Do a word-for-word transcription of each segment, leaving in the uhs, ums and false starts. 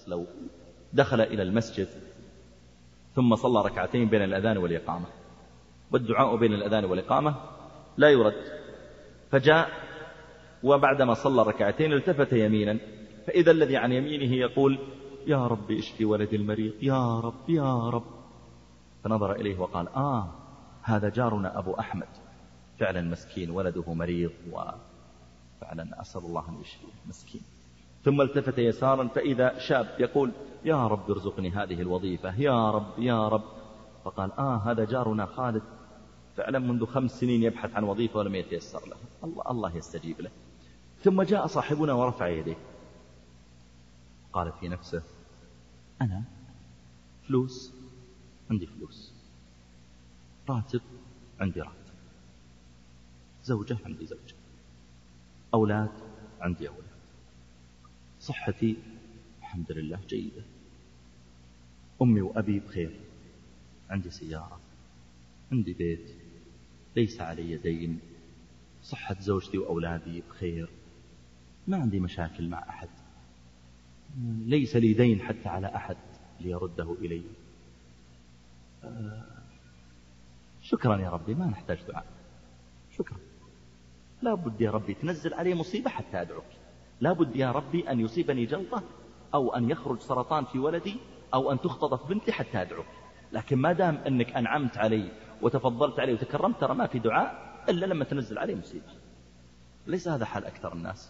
الشخص لو دخل إلى المسجد ثم صلى ركعتين بين الأذان والإقامة، والدعاء بين الأذان والإقامة لا يرد، فجاء وبعدما صلى ركعتين التفت يمينا فإذا الذي عن يمينه يقول يا رب اشفي ولدي المريض يا رب يا رب، فنظر إليه وقال آه هذا جارنا أبو أحمد، فعلا مسكين ولده مريض وفعلا أسأل الله أن يشفيه مسكين. ثم التفت يسارا فإذا شاب يقول يا رب ارزقني هذه الوظيفة يا رب يا رب، فقال آه هذا جارنا خالد، فعلا منذ خمس سنين يبحث عن وظيفة ولم يتيسر له، الله, الله يستجيب له. ثم جاء صاحبنا ورفع يديه قال في نفسه أنا فلوس عندي فلوس، راتب عندي راتب، زوجة عندي زوجة، أولاد عندي أولاد، صحتي الحمد لله جيدة، أمي وأبي بخير، عندي سيارة، عندي بيت، ليس علي دين، صحة زوجتي وأولادي بخير، ما عندي مشاكل مع أحد، ليس لي دين حتى على أحد ليرده إلي. آه شكرا يا ربي ما نحتاج دعاء، شكرا، لا بد يا ربي تنزل علي مصيبة حتى أدعوك، لا بد يا ربي أن يصيبني جلطة أو أن يخرج سرطان في ولدي أو أن تختطف بنتي حتى أدعوك، لكن ما دام أنك أنعمت علي وتفضلت علي وتكرمت ترى ما في دعاء إلا لما تنزل علي مصيبة. ليس هذا حال أكثر الناس،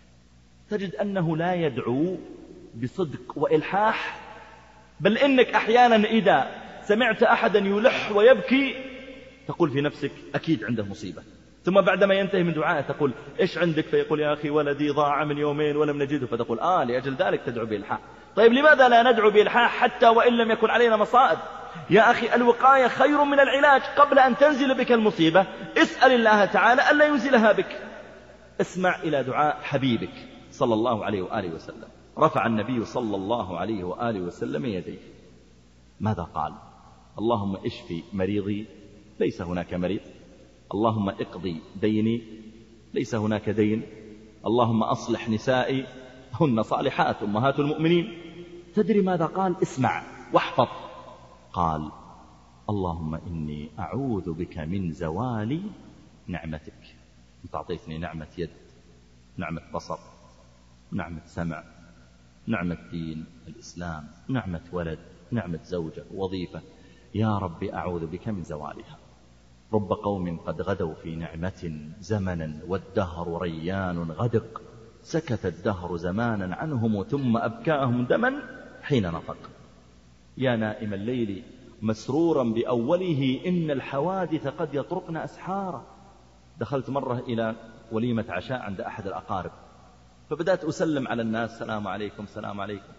تجد أنه لا يدعو بصدق وإلحاح، بل إنك أحيانا إذا سمعت أحدا يلح ويبكي تقول في نفسك أكيد عنده مصيبة، ثم بعدما ينتهي من دعائه تقول إيش عندك؟ فيقول يا أخي ولدي ضاع من يومين ولم نجده، فتقول آه لأجل ذلك تدعو بإلحاح. طيب لماذا لا ندعو بإلحاح حتى وإن لم يكن علينا مصائب؟ يا أخي الوقاية خير من العلاج، قبل أن تنزل بك المصيبة اسأل الله تعالى ألا ينزلها بك. اسمع إلى دعاء حبيبك صلى الله عليه وآله وسلم. رفع النبي صلى الله عليه وآله وسلم يديه، ماذا قال؟ اللهم اشفي مريضي ليس هناك مريض، اللهم اقضي ديني ليس هناك دين، اللهم أصلح نسائي هن صالحات أمهات المؤمنين. تدري ماذا قال؟ اسمع واحفظ. قال اللهم إني أعوذ بك من زوال نعمتك، أنت أعطيتني نعمة يد، نعمة بصر، نعمة سمع، نعمة دين الإسلام، نعمة ولد، نعمة زوجة، وظيفة، يا رب أعوذ بك من زوالها. رب قوم قد غدوا في نعمة زمنا والدهر ريان غدق، سكت الدهر زمانا عنهم ثم أبكاهم دما حين نطق. يا نائم الليل مسرورا بأوله إن الحوادث قد يطرقن أسحارا. دخلت مرة إلى وليمة عشاء عند أحد الأقارب، فبدأت أسلم على الناس سلام عليكم سلام عليكم،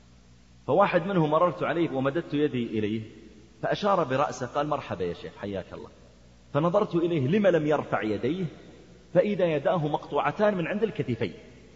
فواحد منهم مررت عليه ومددت يدي إليه فأشار برأسه قال مرحبا يا شيخ حياك الله، فنظرت إليه لما لم يرفع يديه فإذا يداه مقطوعتان من عند الكتفين،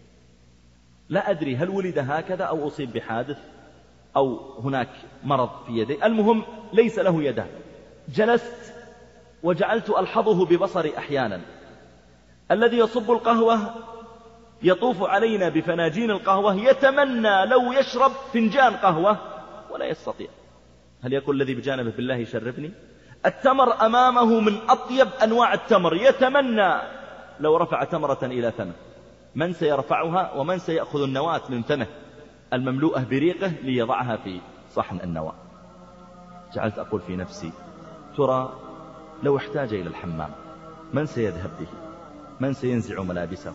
لا أدري هل ولد هكذا أو أصيب بحادث أو هناك مرض في يديه، المهم ليس له يدان. جلست وجعلت ألحظه ببصري أحيانا، الذي يصب القهوة يطوف علينا بفناجين القهوة يتمنى لو يشرب فنجان قهوة ولا يستطيع. هل يقول الذي بجانبه بالله شربني؟ التمر أمامه من أطيب أنواع التمر، يتمنى لو رفع تمرة إلى فمه. من سيرفعها ومن سيأخذ النواة من فمه المملوءة بريقه ليضعها في صحن النواة؟ جعلت أقول في نفسي ترى لو احتاج إلى الحمام من سيذهب به؟ من سينزع ملابسه؟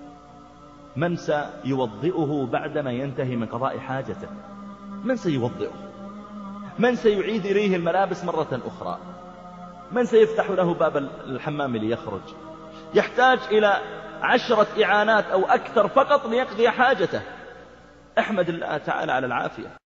من سيوضئه بعدما ينتهي من قضاء حاجته؟ من سيوضئه؟ من سيعيد إليه الملابس مرة أخرى؟ من سيفتح له باب الحمام ليخرج؟ يحتاج إلى عشرة إعانات أو أكثر فقط ليقضي حاجته. احمد الله تعالى على العافية.